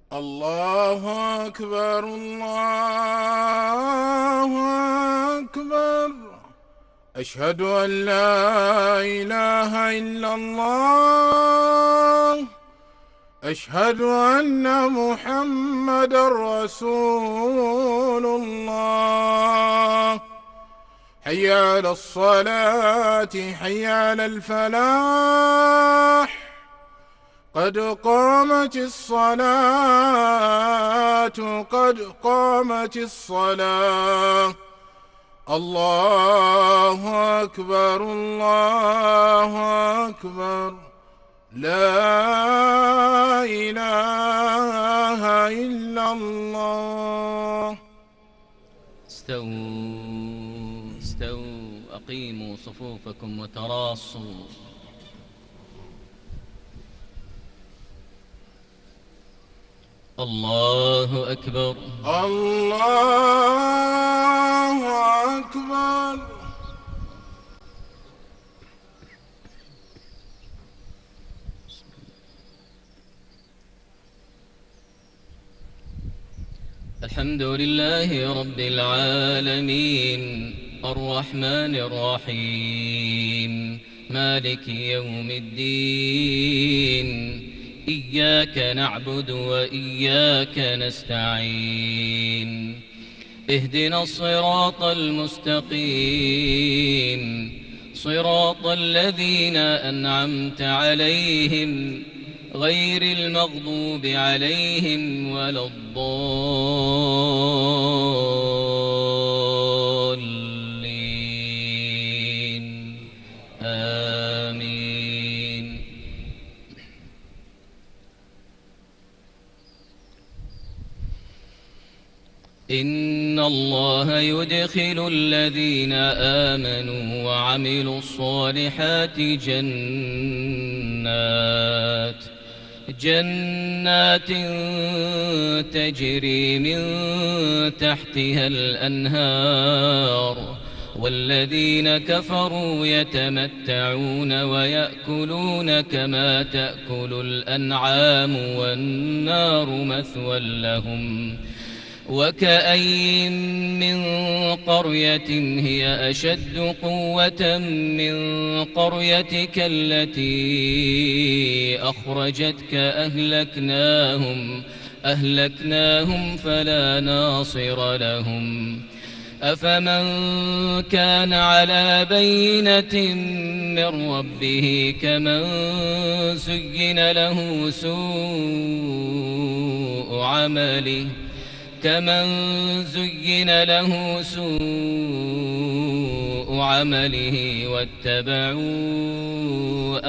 الله أكبر الله أكبر. أشهد أن لا إله إلا الله. أشهد أن محمدا رسول الله. حي على الصلاة حي على الفلاح. قد قامت الصلاة قد قامت الصلاة. الله أكبر الله أكبر. لا إله إلا الله. استووا استووا، أقيموا صفوفكم وتراصوا. الله أكبر الله أكبر. الحمد لله رب العالمين، الرحمن الرحيم، مالك يوم الدين. إياك نعبد وإياك نستعين. اهدنا الصراط المستقيم، صراط الذين أنعمت عليهم، غير المغضوب عليهم ولا الضالين. آمين. إن الله يدخل الذين آمنوا وعملوا الصالحات جنات تجري من تحتها الأنهار، والذين كفروا يتمتعون ويأكلون كما تأكل الأنعام والنار مثوى لهم. وكأين من قرية هي أشد قوة من قريتك التي أخرجتك أهلكناهم فلا ناصر لهم. أفمن كان على بينة من ربه كمن زين له سوء عمله واتبعوا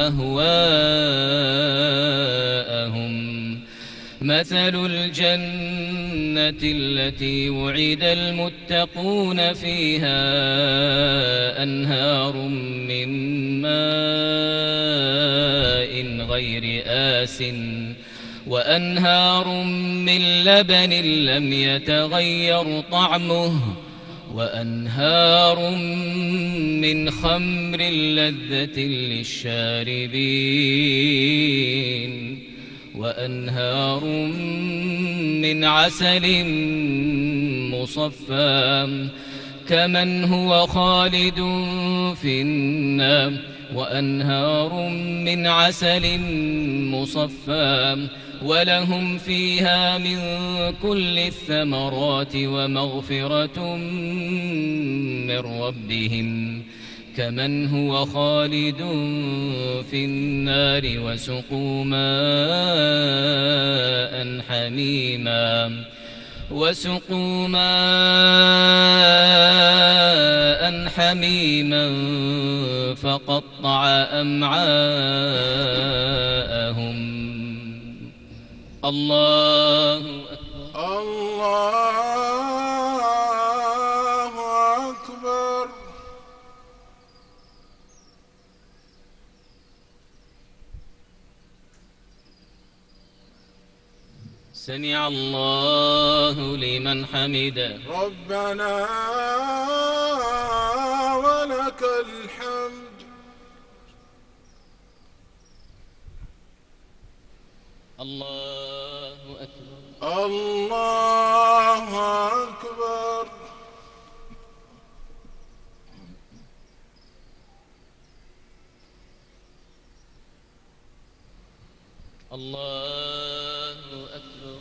أهواءهم. مثل الجنة التي وعد المتقون فيها أنهار من ماء غير آسٍ وأنهار من لبن لم يتغير طعمه وأنهار من خمر لذة للشاربين وأنهار من عسل مصفى كمن هو خالد في النار وأنهار من عسل مصفى ولهم فيها من كل الثمرات ومغفرة من ربهم كمن هو خالد في النار وسقوا ماء حميما فقطع أمعاءهم. الله أكبر الله أكبر. سمع الله لمن حمده. ربنا ولك الحمد. الله أكبر. الله أكبر. الله أكبر.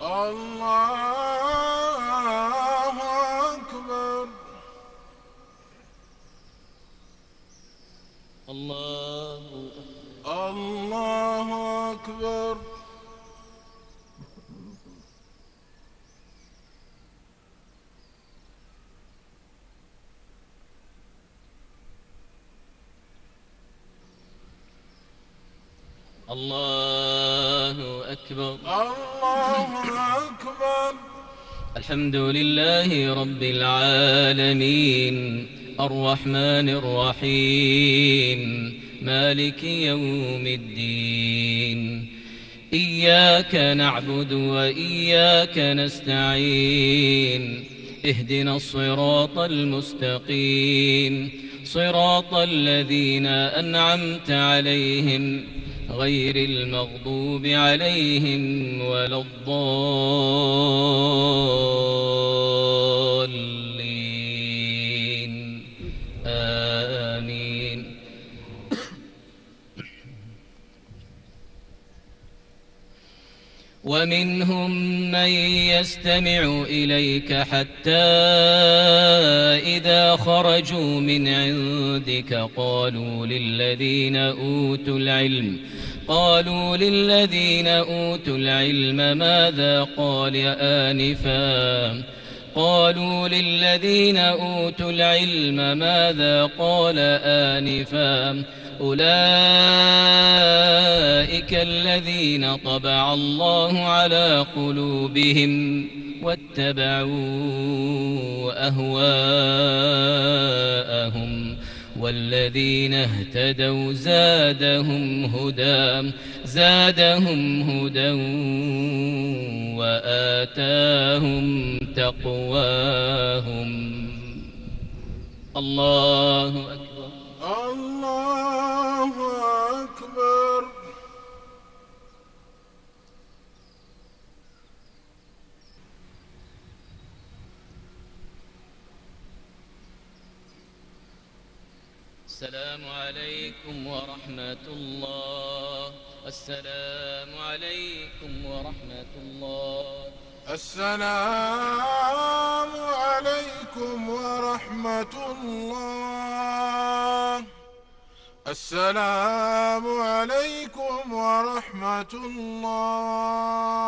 الله أكبر. الله أكبر. الله أكبر. الله أكبر. الحمد لله رب العالمين الرحمن الرحيم مالك يوم الدين. إياك نعبد وإياك نستعين. اهدنا الصراط المستقيم صراط الذين أنعمت عليهم غير المغضوب عليهم ولا الضالين آمين. ومنهم من يستمع إليك حتى إذا خرجوا من عندك قالوا للذين أوتوا العلم ماذا قال آنفا أولئك الذين طبع الله على قلوبهم واتبعوا أهواءهم والذين اهتدوا زادهم هدى وآتاهم تقواهم. الله أكبر. الله أكبر. السلام عليكم ورحمة الله. السلام عليكم ورحمة الله. السلام عليكم ورحمة الله. السلام عليكم ورحمة الله.